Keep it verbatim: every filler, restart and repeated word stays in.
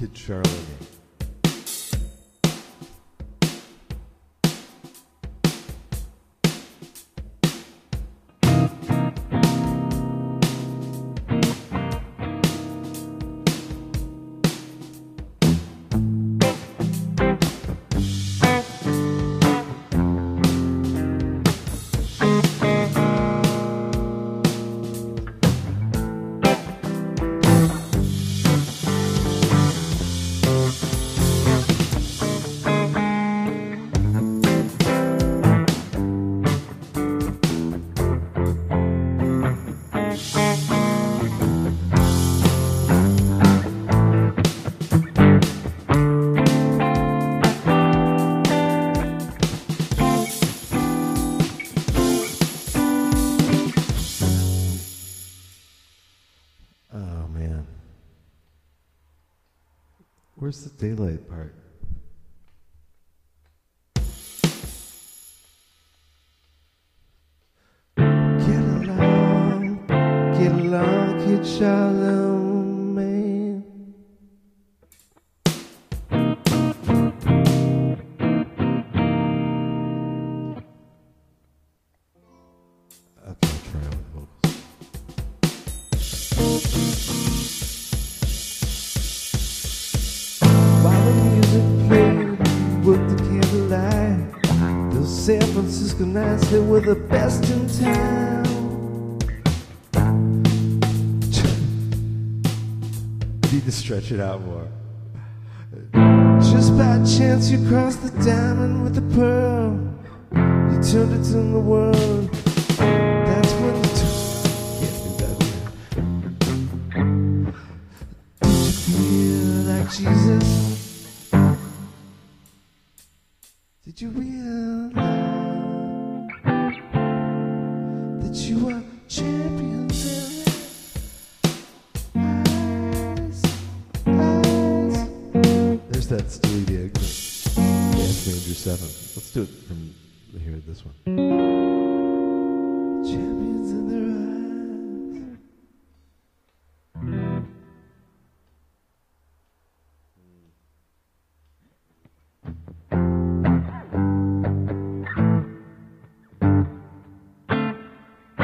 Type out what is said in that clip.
Kid Charlemagne. Where's the daylight part? Get along, get along, Kid Charlemagne. Okay, I'll try with vocals. With the candlelight, those San Francisco nights, they were the best in town. Need to stretch it out more. Just by chance you crossed the diamond with the pearl. You turned it to the world. That's when you took. Can't do that here. Did you feel like Jesus? Did you realize that you are champions in eyes, eyes? There's that Steely Dan. Dance Manager seven. Let's do it from here, this one.